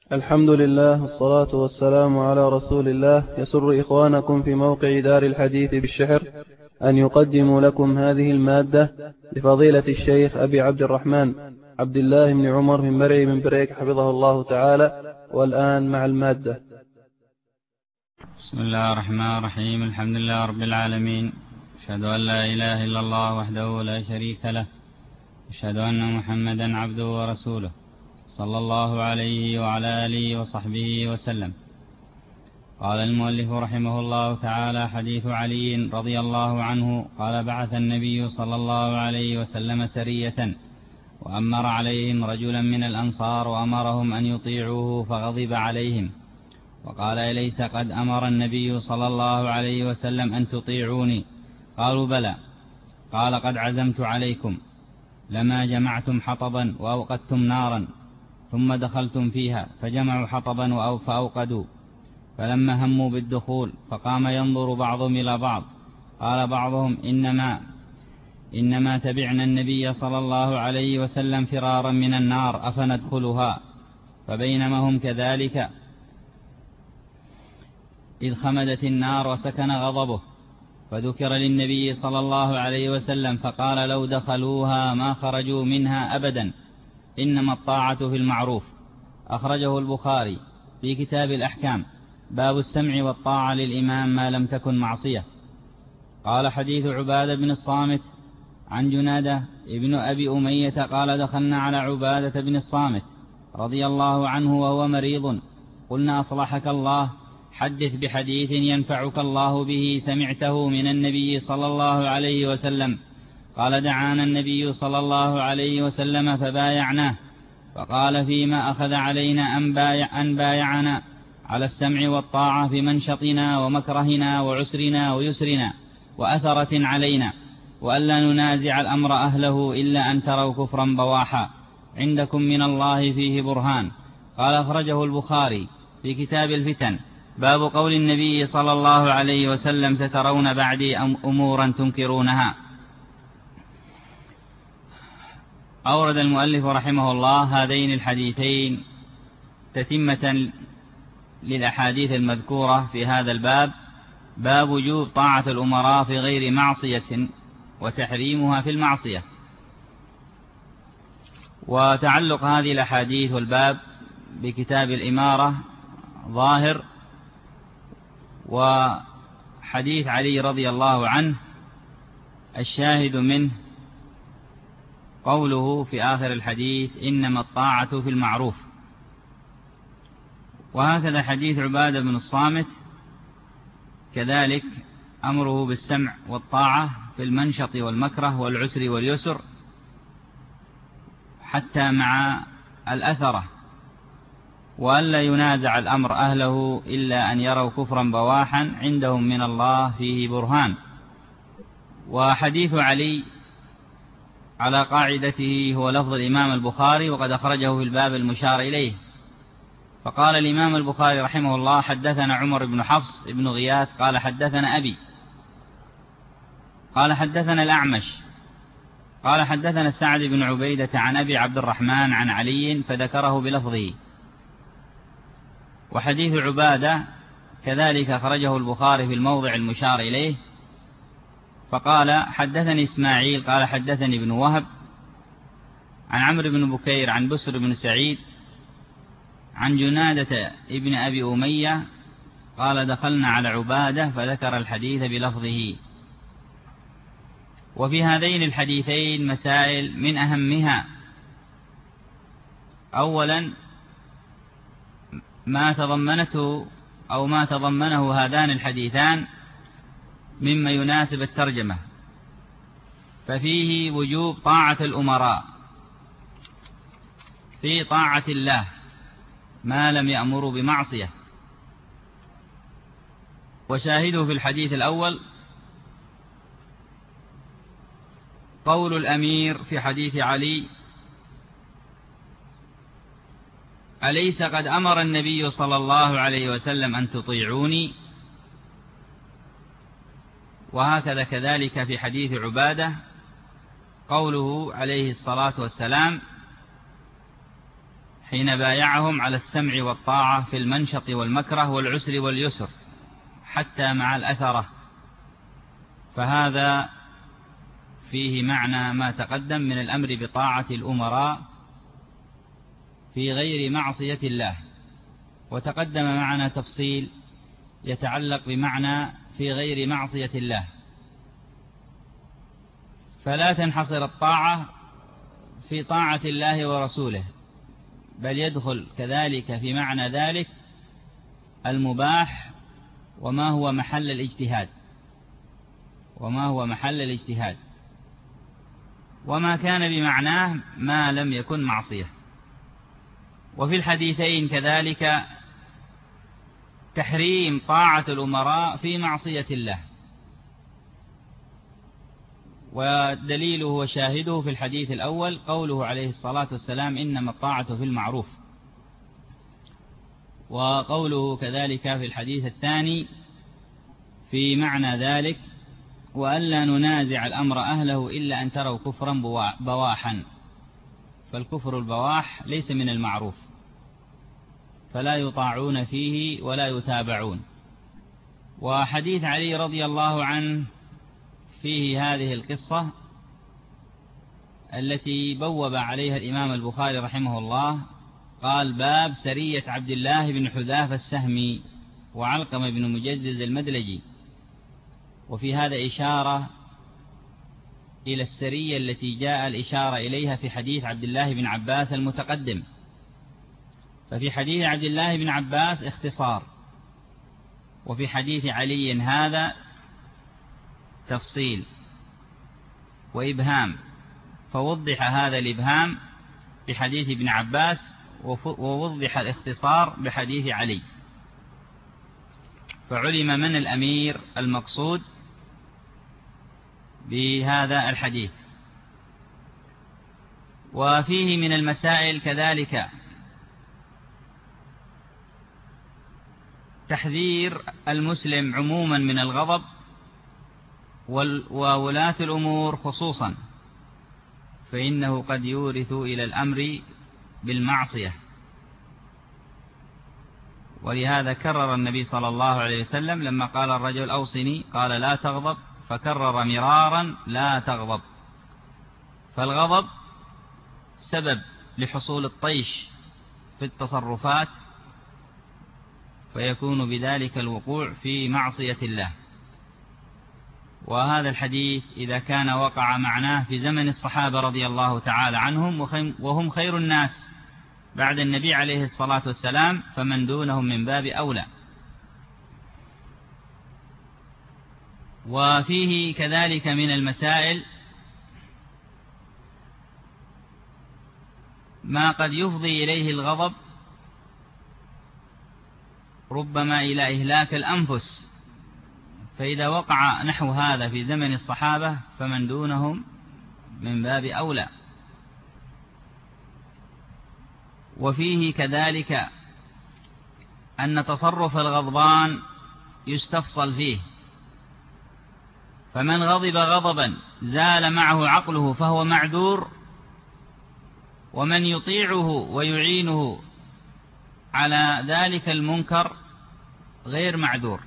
الحمد لله والصلاة والسلام على رسول الله. يسر إخوانكم في موقع دار الحديث بالشحر أن يقدموا لكم هذه المادة لفضيلة الشيخ أبي عبد الرحمن عبد الله بن عمر من مرعي من بريك حفظه الله تعالى. والآن مع المادة. بسم الله الرحمن الرحيم. الحمد لله رب العالمين، أشهد أن لا إله إلا الله وحده لا شريك له، أشهد أن محمدا عبده ورسوله صلى الله عليه وعلى آله وصحبه وسلم. قال المؤلف رحمه الله تعالى: حديث علي رضي الله عنه قال: بعث النبي صلى الله عليه وسلم سرية وأمر عليهم رجلا من الأنصار وأمرهم أن يطيعوه فغضب عليهم وقال: أليس قد أمر النبي صلى الله عليه وسلم أن تطيعوني؟ قالوا: بلى. قال: قد عزمت عليكم لما جمعتم حطبا وأوقدتم نارا ثم دخلتم فيها، فجمعوا حطبا فأوقدوا، فلما هموا بالدخول فقام ينظر بعضهم إلى بعض، قال بعضهم: إنما تبعنا النبي صلى الله عليه وسلم فرارا من النار أفندخلها؟ فبينما هم كذلك إذ خمدت النار وسكن غضبه، فذكر للنبي صلى الله عليه وسلم فقال: لو دخلوها ما خرجوا منها أبدا، إنما الطاعة في المعروف. أخرجه البخاري في كتاب الأحكام، باب السمع والطاعة للإمام ما لم تكن معصية. قال: حديث عبادة بن الصامت عن جنادة ابن أبي أمية قال: دخلنا على عبادة بن الصامت رضي الله عنه وهو مريض، قلنا: أصلحك الله، حدث بحديث ينفعك الله به سمعته من النبي صلى الله عليه وسلم. قال: دعانا النبي صلى الله عليه وسلم فبايعناه، فقال: فيما أخذ علينا أن بايعنا على السمع والطاعة في منشطنا ومكرهنا وعسرنا ويسرنا وأثرة علينا، وألا ننازع الأمر أهله إلا أن تروا كفرا بواحا عندكم من الله فيه برهان. قال: أخرجه البخاري في كتاب الفتن، باب قول النبي صلى الله عليه وسلم: سترون بعدي أمورا تنكرونها. أورد المؤلف رحمه الله هذين الحديثين تتمة للأحاديث المذكورة في هذا الباب، باب وجوب طاعة الأمراء في غير معصية وتحريمها في المعصية. وتعلق هذه الأحاديث والباب بكتاب الإمارة ظاهر، وحديث علي رضي الله عنه الشاهد منه قوله في آخر الحديث: إنما الطاعة في المعروف. وهكذا حديث عبادة بن الصامت كذلك أمره بالسمع والطاعة في المنشط والمكره والعسر واليسر، حتى مع الأثرة، وألا ينازع الأمر أهله إلا أن يروا كفرا بواحا عندهم من الله فيه برهان. وحديث علي على قاعدته هو لفظ الإمام البخاري، وقد أخرجه في الباب المشار إليه. فقال الإمام البخاري رحمه الله: حدثنا عمر بن حفص بن غياث قال: حدثنا أبي قال: حدثنا الأعمش قال: حدثنا سعد بن عبيدة عن أبي عبد الرحمن عن علي، فذكره بلفظه. وحديث عبادة كذلك أخرجه البخاري في الموضع المشار إليه، فقال: حدثني إسماعيل قال: حدثني ابن وهب عن عمرو بن بكير عن بسر بن سعيد عن جنادة ابن أبي أمية قال: دخلنا على عبادة، فذكر الحديث بلفظه. وفي هذين الحديثين مسائل من أهمها: أولا ما تضمنه هذان الحديثان مما يناسب الترجمة، ففيه وجوب طاعة الأمراء في طاعة الله ما لم يأمروا بمعصية. وشاهده في الحديث الأول قول الأمير في حديث علي: أليس قد أمر النبي صلى الله عليه وسلم أن تطيعوني؟ وهكذا كذلك في حديث عبادة قوله عليه الصلاة والسلام: حين بايعهم على السمع والطاعة في المنشط والمكره والعسر واليسر حتى مع الأثرة، فهذا فيه معنى ما تقدم من الأمر بطاعة الأمراء في غير معصية الله. وتقدم معنا تفصيل يتعلق بمعنى في غير معصية الله، فلا تنحصر الطاعة في طاعة الله ورسوله، بل يدخل كذلك في معنى ذلك المباح وما هو محل الاجتهاد، وما كان بمعناه ما لم يكن معصية. وفي الحديثين كذلك تحريم طاعة الأمراء في معصية الله، ودليله وشاهده في الحديث الأول قوله عليه الصلاة والسلام: إنما الطاعة في المعروف. وقوله كذلك في الحديث الثاني في معنى ذلك: وألا ننازع الأمر أهله إلا أن تروا كفرا بواحا. فالكفر البواح ليس من المعروف، فلا يطاعون فيه ولا يتابعون. وحديث علي رضي الله عنه فيه هذه القصة التي بوب عليها الإمام البخاري رحمه الله، قال: باب سرية عبد الله بن حذافة السهمي وعلقمة بن مجزز المدلجي. وفي هذا إشارة إلى السرية التي جاء الإشارة إليها في حديث عبد الله بن عباس المتقدم. ففي حديث عبد الله بن عباس اختصار، وفي حديث علي هذا تفصيل وإبهام، فوضح هذا الإبهام بحديث ابن عباس، ووضح الاختصار بحديث علي، فعلم من الأمير المقصود بهذا الحديث. وفيه من المسائل كذلك تحذير المسلم عموما من الغضب، وولاة الأمور خصوصا، فإنه قد يورث إلى الأمر بالمعصية. ولهذا كرر النبي صلى الله عليه وسلم لما قال الرجل: أوصني، قال: لا تغضب، فكرر مرارا: لا تغضب. فالغضب سبب لحصول الطيش في التصرفات، فيكون بذلك الوقوع في معصية الله. وهذا الحديث إذا كان وقع معناه في زمن الصحابة رضي الله تعالى عنهم وهم خير الناس بعد النبي عليه الصلاة والسلام، فمن دونهم من باب أولى. وفيه كذلك من المسائل ما قد يفضي إليه الغضب، ربما إلى إهلاك الأنفس، فإذا وقع نحو هذا في زمن الصحابة فمن دونهم من باب أولى. وفيه كذلك أن تصرف الغضبان يستفصل فيه، فمن غضب غضبا زال معه عقله فهو معذور، ومن يطيعه ويعينه على ذلك المنكر غير معذور.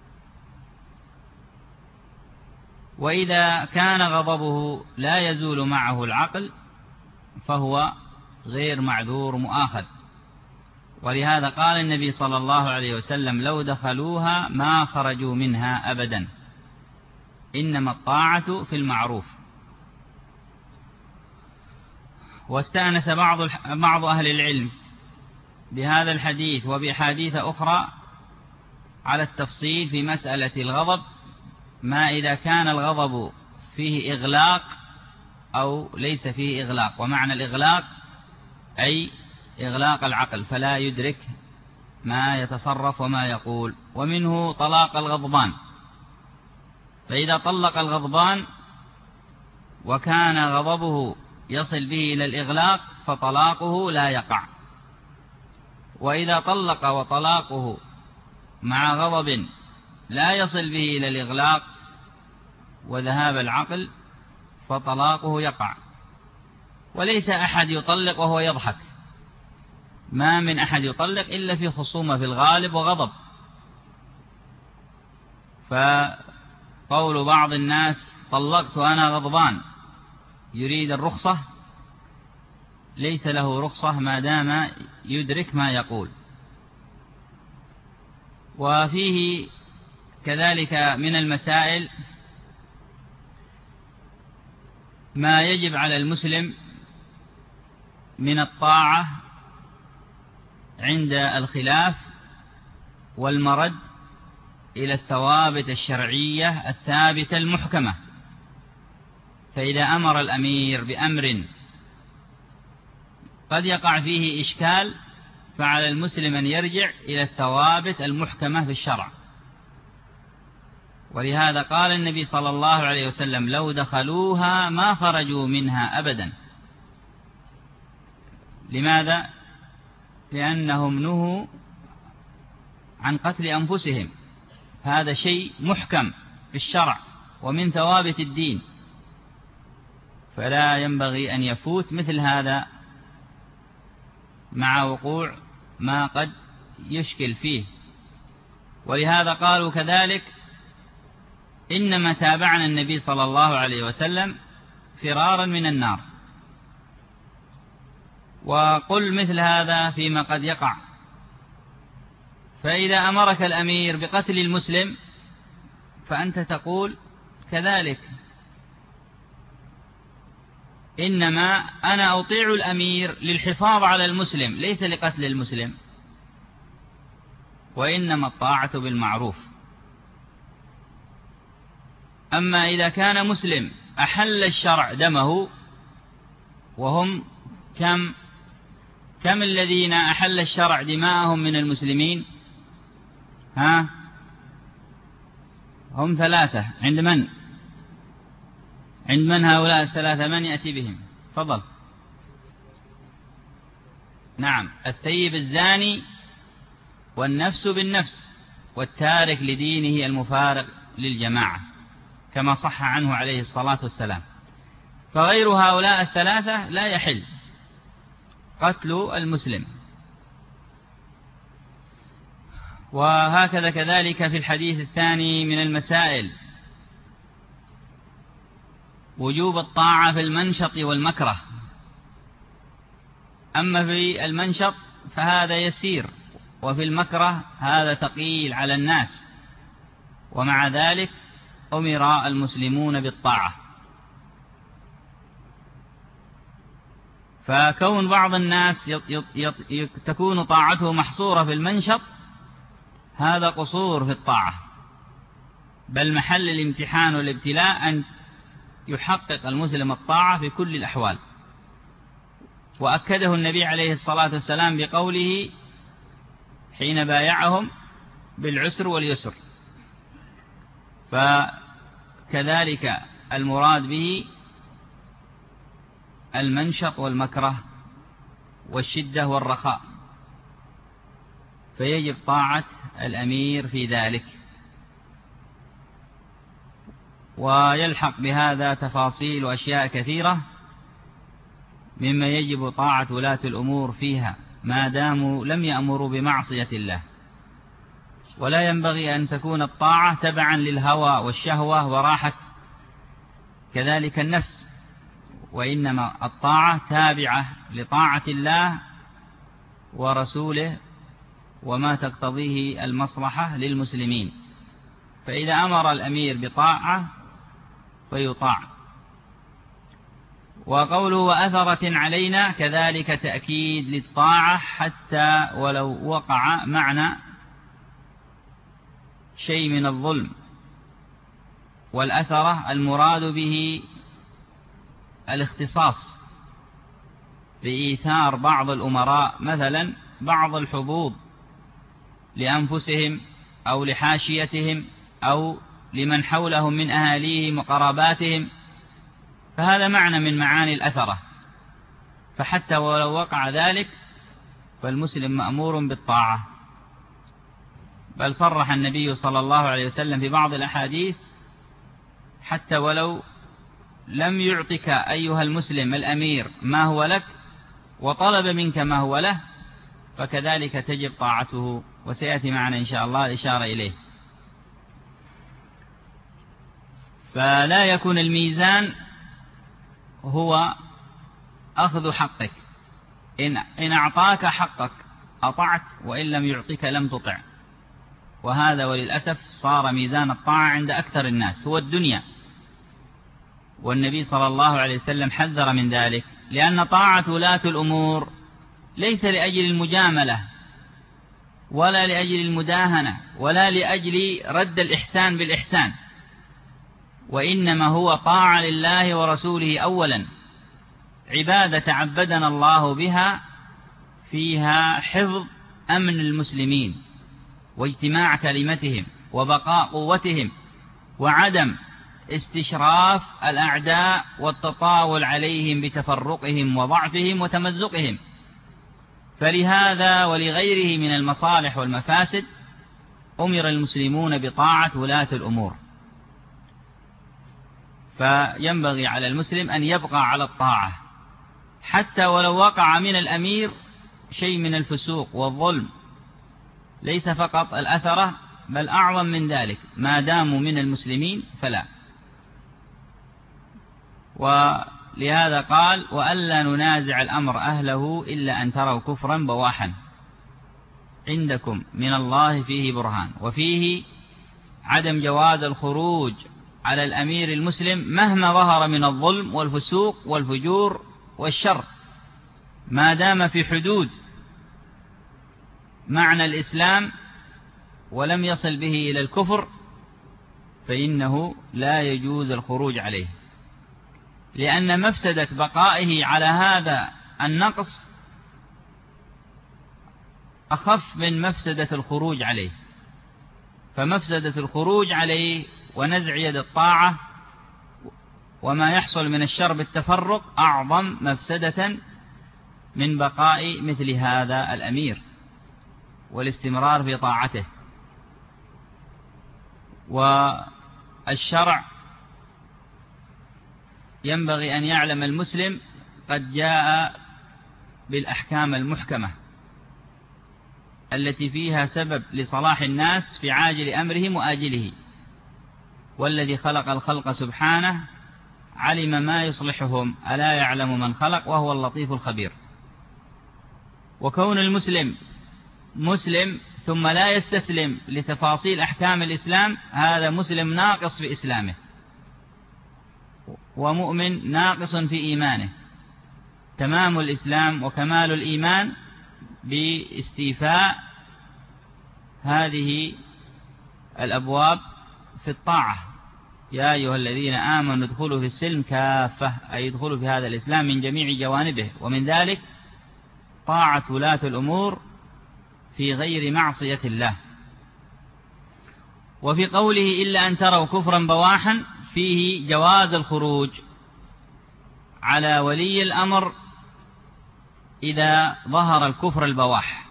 وإذا كان غضبه لا يزول معه العقل فهو غير معذور مؤاخذ. ولهذا قال النبي صلى الله عليه وسلم: لو دخلوها ما خرجوا منها أبدا، إنما الطاعة في المعروف. واستأنس بعض أهل العلم بهذا الحديث وبأحاديث أخرى على التفصيل في مسألة الغضب، ما إذا كان الغضب فيه إغلاق أو ليس فيه إغلاق. ومعنى الإغلاق أي إغلاق العقل، فلا يدرك ما يتصرف وما يقول. ومنه طلاق الغضبان، فإذا طلق الغضبان وكان غضبه يصل به إلى الإغلاق فطلاقه لا يقع. وإذا طلق وطلاقه مع غضب لا يصل به إلى الإغلاق وذهاب العقل فطلاقه يقع. وليس أحد يطلق وهو يضحك، ما من أحد يطلق إلا في خصومة في الغالب وغضب. فقول بعض الناس طلقت وأنا غضبان يريد الرخصة، ليس له رخصة ما دام يدرك ما يقول. وفيه كذلك من المسائل ما يجب على المسلم من الطاعة عند الخلاف والمرد إلى الثوابت الشرعية الثابتة المحكمة. فإذا أمر الأمير بأمر قد يقع فيه إشكال فعلى المسلم أن يرجع إلى الثوابت المحكمة في الشرع. ولهذا قال النبي صلى الله عليه وسلم لو دخلوها ما خرجوا منها أبدا. لماذا؟ لأنهم نهوا عن قتل أنفسهم، هذا شيء محكم في الشرع ومن ثوابت الدين، فلا ينبغي أن يفوت مثل هذا مع وقوع ما قد يشكل فيه. ولهذا قالوا كذلك إنما تابعنا النبي صلى الله عليه وسلم فرارا من النار. وقل مثل هذا فيما قد يقع. فإذا أمرك الأمير بقتل المسلم فأنت تقول كذلك إنما أنا أطيع الأمير للحفاظ على المسلم ليس لقتل المسلم، وإنما الطاعة بالمعروف. أما إذا كان مسلم أحل الشرع دمه، وهم كم الذين أحل الشرع دماءهم من المسلمين؟ هم 3. عند من؟ عند من هؤلاء 3؟ من يأتي بهم؟ تفضل. نعم، الثيب الزاني، والنفس بالنفس، والتارك لدينه المفارق للجماعة، كما صح عنه عليه الصلاة والسلام. فغير هؤلاء 3 لا يحل قتل المسلم. وهكذا كذلك في الحديث الثاني من المسائل وجوب الطاعة في المنشط والمكره. أما في المنشط فهذا يسير، وفي المكره هذا ثقيل على الناس، ومع ذلك أمر المسلمون بالطاعة. فكون بعض الناس تكون طاعته محصورة في المنشط هذا قصور في الطاعة، بل محل الامتحان والابتلاء أن يحقق المسلم الطاعة في كل الأحوال. وأكده النبي عليه الصلاة والسلام بقوله حين بايعهم بالعسر واليسر. فكذلك المراد به المنشط والمكره والشدة والرخاء، فيجب طاعة الأمير في ذلك. ويلحق بهذا تفاصيل وأشياء كثيرة مما يجب طاعة ولاة الأمور فيها ما داموا لم يأمروا بمعصية الله. ولا ينبغي أن تكون الطاعة تبعا للهوى والشهوة وراحة كذلك النفس، وإنما الطاعة تابعة لطاعة الله ورسوله وما تقتضيه المصلحة للمسلمين. فإذا أمر الأمير بطاعة فيطاع. وقوله وأثرة علينا كذلك تأكيد للطاعة حتى ولو وقع معنى شيء من الظلم. والأثرة المراد به الاختصاص بإيثار بعض الأمراء مثلا بعض الحظوظ لأنفسهم أو لحاشيتهم أو لمن حولهم من أهاليهم وقراباتهم، فهذا معنى من معاني الأثرة. فحتى ولو وقع ذلك فالمسلم مأمور بالطاعة. بل صرح النبي صلى الله عليه وسلم في بعض الأحاديث حتى ولو لم يعطك أيها المسلم الأمير ما هو لك وطلب منك ما هو له، فكذلك تجب طاعته، وسيأتي معنا إن شاء الله الإشارة إليه. فلا يكون الميزان هو أخذ حقك، إن أعطاك حقك أطعت، وإن لم يعطيك لم تطع. وهذا وللأسف صار ميزان الطاعة عند أكثر الناس هو الدنيا، والنبي صلى الله عليه وسلم حذر من ذلك، لأن طاعة ولاة الأمور ليس لأجل المجاملة ولا لأجل المداهنة ولا لأجل رد الإحسان بالإحسان، وإنما هو طاعة لله ورسوله أولا، عبادة تعبدنا الله بها فيها حفظ أمن المسلمين واجتماع كلمتهم وبقاء قوتهم وعدم استشراف الأعداء والتطاول عليهم بتفرقهم وضعفهم وتمزقهم. فلهذا ولغيره من المصالح والمفاسد أمر المسلمون بطاعة ولاة الأمور. فينبغي على المسلم أن يبقى على الطاعة حتى ولو وقع من الأمير شيء من الفسوق والظلم، ليس فقط الأثرة بل أعظم من ذلك، ما داموا من المسلمين فلا. ولهذا قال: وألا ننازع الأمر أهله إلا أن تروا كفرا بواحا عندكم من الله فيه برهان. وفيه عدم جواز الخروج على الأمير المسلم مهما ظهر من الظلم والفسوق والفجور والشر، ما دام في حدود معنى الإسلام ولم يصل به إلى الكفر، فإنه لا يجوز الخروج عليه، لأن مفسدة بقائه على هذا النقص أخف من مفسدة الخروج عليه. فمفسدة الخروج عليه ونزع يد الطاعة وما يحصل من الشر بالتفرق أعظم مفسدة من بقاء مثل هذا الأمير والاستمرار في طاعته. والشرع ينبغي أن يعلم المسلم قد جاء بالأحكام المحكمة التي فيها سبب لصلاح الناس في عاجل أمرهم وآجله، والذي خلق الخلق سبحانه علم ما يصلحهم، ألا يعلم من خلق وهو اللطيف الخبير. وكون المسلم مسلم ثم لا يستسلم لتفاصيل أحكام الإسلام، هذا مسلم ناقص في إسلامه ومؤمن ناقص في إيمانه. تمام الإسلام وكمال الإيمان باستيفاء هذه الأبواب في الطاعة. يا أيها الذين آمنوا ادخلوا في السلم كافة، أي ادخلوا في هذا الإسلام من جميع جوانبه، ومن ذلك طاعة ولاة الأمور في غير معصية الله. وفي قوله إلا أن تروا كفرا بواحا فيه جواز الخروج على ولي الأمر إذا ظهر الكفر البواح.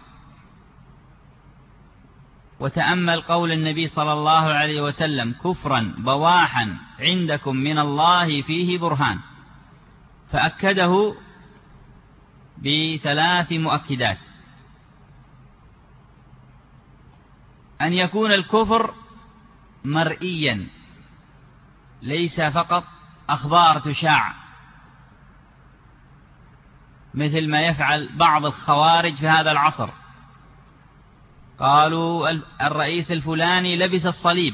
وتأمل قول النبي صلى الله عليه وسلم: كفرا بواحا عندكم من الله فيه برهان، فأكده بثلاث مؤكدات: أن يكون الكفر مرئيا ليس فقط أخبار تشاع مثل ما يفعل بعض الخوارج في هذا العصر. قالوا الرئيس الفلاني لبس الصليب،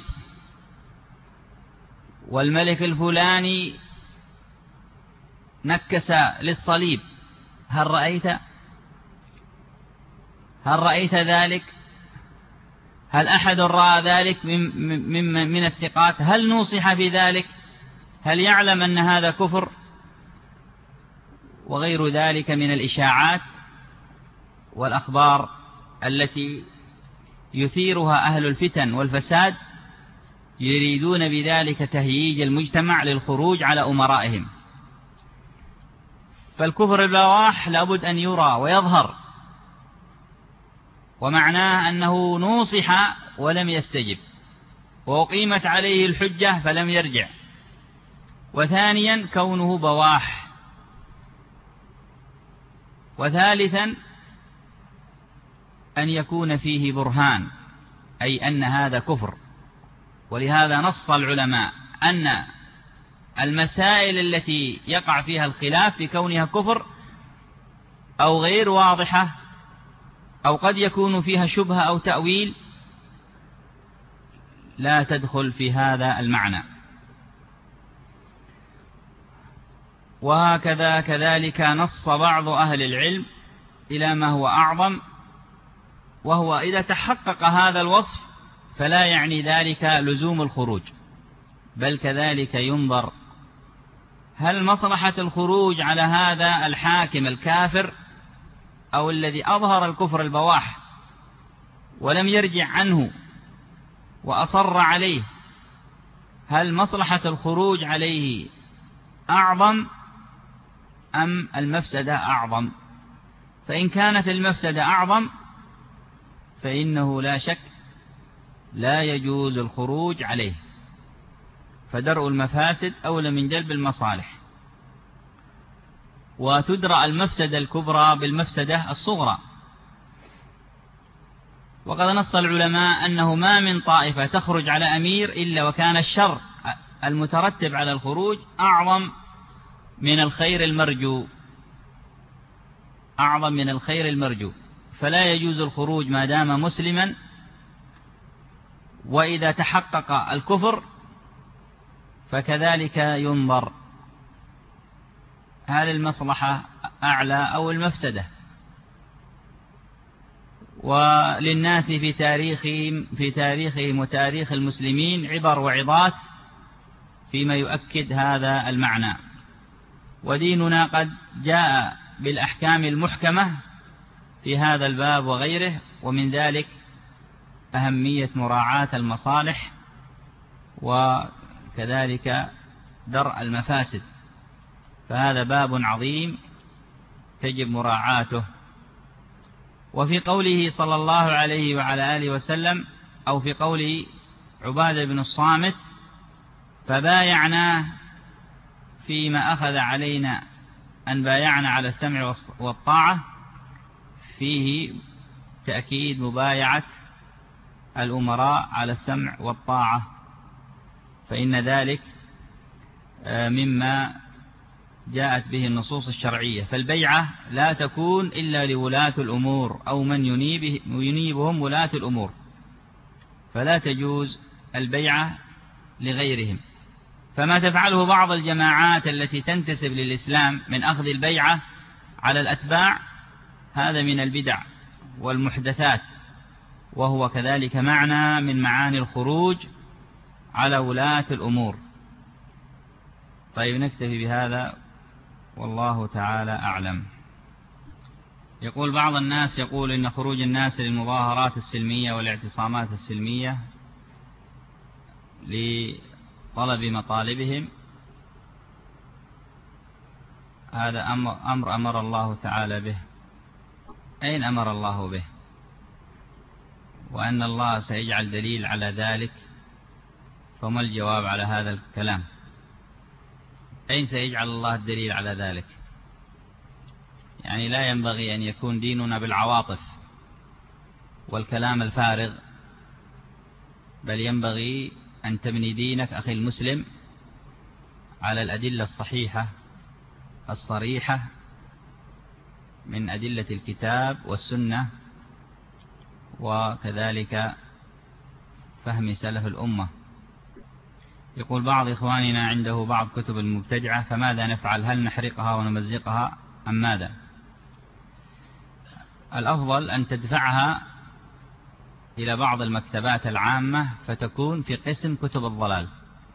والملك الفلاني نكس للصليب، هل رأيت ذلك؟ هل أحد رأى ذلك من الثقات؟ هل نوصح بذلك؟ هل يعلم أن هذا كفر؟ وغير ذلك من الإشاعات والأخبار التي يثيرها أهل الفتن والفساد، يريدون بذلك تهييج المجتمع للخروج على أمرائهم. فالكفر البواح لابد أن يرى ويظهر، ومعناه أنه نوصح ولم يستجب، وأقيمت عليه الحجة فلم يرجع. وثانيا كونه بواح. وثالثا أن يكون فيه برهان، أي أن هذا كفر. ولهذا نص العلماء أن المسائل التي يقع فيها الخلاف في كونها كفر أو غير واضحة أو قد يكون فيها شبهة أو تأويل لا تدخل في هذا المعنى. وهكذا كذلك نص بعض أهل العلم إلى ما هو أعظم، وهو إذا تحقق هذا الوصف فلا يعني ذلك لزوم الخروج، بل كذلك ينظر هل مصلحة الخروج على هذا الحاكم الكافر أو الذي أظهر الكفر البواح ولم يرجع عنه وأصر عليه، هل مصلحة الخروج عليه أعظم أم المفسدة أعظم؟ فإن كانت المفسدة أعظم فإنه لا شك لا يجوز الخروج عليه، فدرء المفاسد أولى من جلب المصالح، وتدرأ المفسدة الكبرى بالمفسدة الصغرى. وقد نص العلماء أنه ما من طائفة تخرج على أمير إلا وكان الشر المترتب على الخروج أعظم من الخير المرجو، أعظم من الخير المرجو، فلا يجوز الخروج ما دام مسلما. وإذا تحقق الكفر فكذلك ينظر هل المصلحة أعلى أو المفسدة. وللناس في تاريخهم وتاريخ المسلمين عبر وعظات فيما يؤكد هذا المعنى. وديننا قد جاء بالأحكام المحكمة في هذا الباب وغيره، ومن ذلك أهمية مراعاة المصالح وكذلك درء المفاسد، فهذا باب عظيم تجب مراعاته. وفي قوله صلى الله عليه وعلى آله وسلم، أو في قول عبادة بن الصامت: فبايعنا فيما أخذ علينا أن بايعنا على السمع والطاعة، فيه تأكيد مبايعة الأمراء على السمع والطاعة، فإن ذلك مما جاءت به النصوص الشرعية. فالبيعة لا تكون إلا لولاة الأمور أو من ينيبهم ولاة الأمور، فلا تجوز البيعة لغيرهم. فما تفعله بعض الجماعات التي تنتسب للإسلام من أخذ البيعة على الأتباع هذا من البدع والمحدثات، وهو كذلك معنى من معاني الخروج على ولاة الأمور. طيب نكتفي بهذا والله تعالى أعلم. يقول بعض الناس يقول إن خروج الناس للمظاهرات السلمية والاعتصامات السلمية لطلب مطالبهم هذا أمر الله تعالى به. أين أمر الله به؟ وأن الله سيجعل دليل على ذلك، فما الجواب على هذا الكلام؟ أين سيجعل الله الدليل على ذلك؟ يعني لا ينبغي أن يكون ديننا بالعواطف والكلام الفارغ، بل ينبغي أن تبني دينك أخي المسلم على الأدلة الصحيحة الصريحة من أدلة الكتاب والسنة، وكذلك فهم سلف الأمة. يقول بعض إخواننا عنده بعض كتب المبتدعة، فماذا نفعل؟ هل نحرقها ونمزقها أم ماذا؟ الأفضل أن تدفعها إلى بعض المكتبات العامة فتكون في قسم كتب الضلال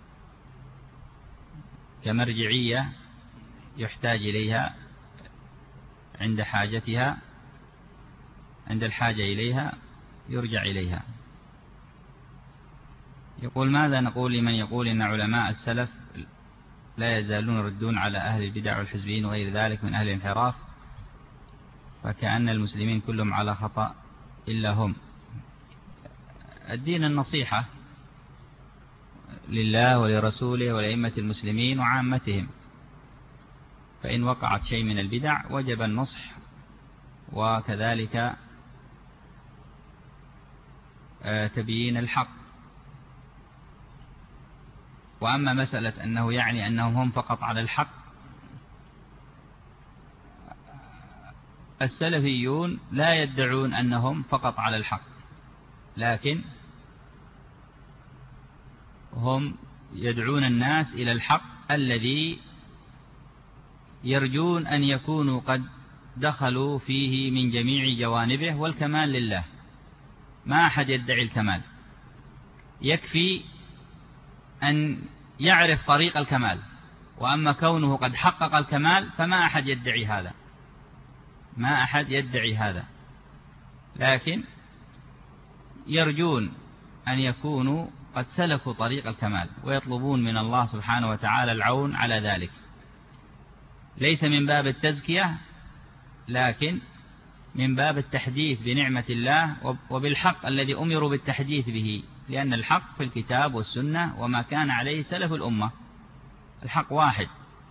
كمرجعية يحتاج إليها عند حاجتها، عند الحاجة إليها يرجع إليها. يقول ماذا نقول لمن يقول إن علماء السلف لا يزالون يردون على أهل البدع والحزبين وغير ذلك من أهل الانحراف، فكأن المسلمين كلهم على خطأ إلا هم؟ الدين النصيحة لله ولرسوله ولأئمة المسلمين وعامتهم، فإن وقعت شيء من البدع وجب النصح، وكذلك تبيين الحق. وأما مسألة أنه يعني أنهم هم فقط على الحق، السلفيون لا يدعون أنهم فقط على الحق، لكن هم يدعون الناس إلى الحق الذي يرجون أن يكونوا قد دخلوا فيه من جميع جوانبه، والكمال لله. ما أحد يدعي الكمال، يكفي أن يعرف طريق الكمال، وأما كونه قد حقق الكمال فما أحد يدعي هذا، ما أحد يدعي هذا، لكن يرجون أن يكونوا قد سلكوا طريق الكمال، ويطلبون من الله سبحانه وتعالى العون على ذلك، ليس من باب التزكية، لكن من باب التحديث بنعمة الله وبالحق الذي أمروا بالتحديث به، لأن الحق في الكتاب والسنة وما كان عليه سلف الأمة. الحق واحد،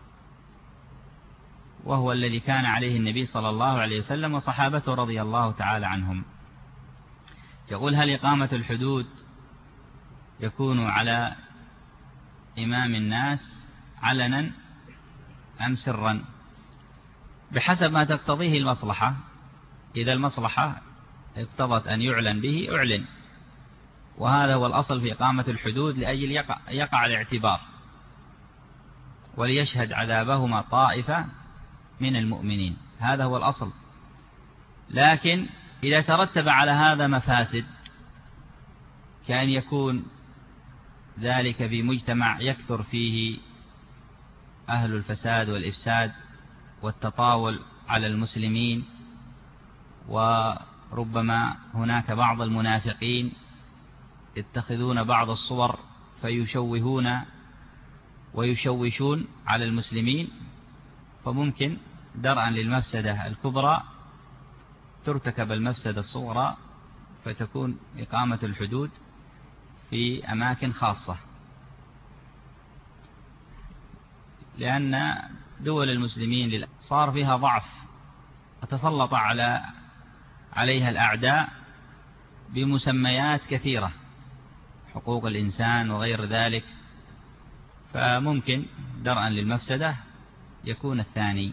وهو الذي كان عليه النبي صلى الله عليه وسلم وصحابته رضي الله تعالى عنهم. يقول: هل إقامة الحدود يكون على إمام الناس علنا أم سرا؟ بحسب ما تقتضيه المصلحة. إذا المصلحة اقتضت أن يعلن به أعلن، وهذا هو الأصل في إقامة الحدود، لأجل يقع الاعتبار، وليشهد عذابهما طائفة من المؤمنين، هذا هو الأصل. لكن إذا ترتب على هذا مفاسد، كأن يكون ذلك في مجتمع يكثر فيه أهل الفساد والإفساد والتطاول على المسلمين، وربما هناك بعض المنافقين يتخذون بعض الصور فيشوهون ويشوشون على المسلمين، فممكن درءا للمفسدة الكبرى ترتكب المفسدة الصغرى، فتكون إقامة الحدود في أماكن خاصة. لأن دول المسلمين صار فيها ضعف، وتسلط عليها الأعداء بمسميات كثيرة، حقوق الإنسان وغير ذلك، فممكن درءا للمفسدة يكون الثاني.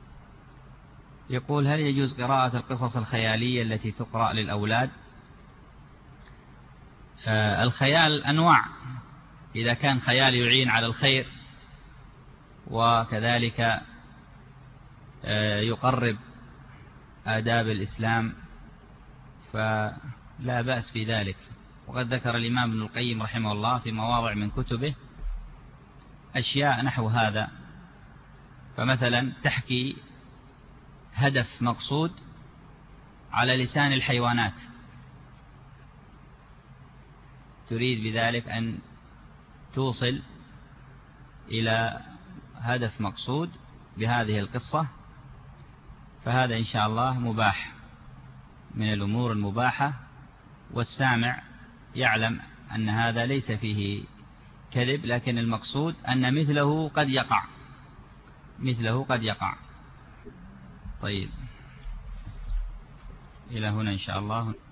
يقول: هل يجوز قراءة القصص الخيالية التي تقرأ للأولاد؟ الخيال أنواع، إذا كان خيال يعين على الخير وكذلك يقرب آداب الإسلام فلا بأس في ذلك. وقد ذكر الإمام ابن القيم رحمه الله في مواضع من كتبه أشياء نحو هذا، فمثلا تحكي هدف مقصود على لسان الحيوانات، تريد بذلك أن توصل إلى هدف مقصود بهذه القصة، فهذا إن شاء الله مباح من الأمور المباحة، والسامع يعلم أن هذا ليس فيه كذب، لكن المقصود أن مثله قد يقع. طيب، إلى هنا إن شاء الله.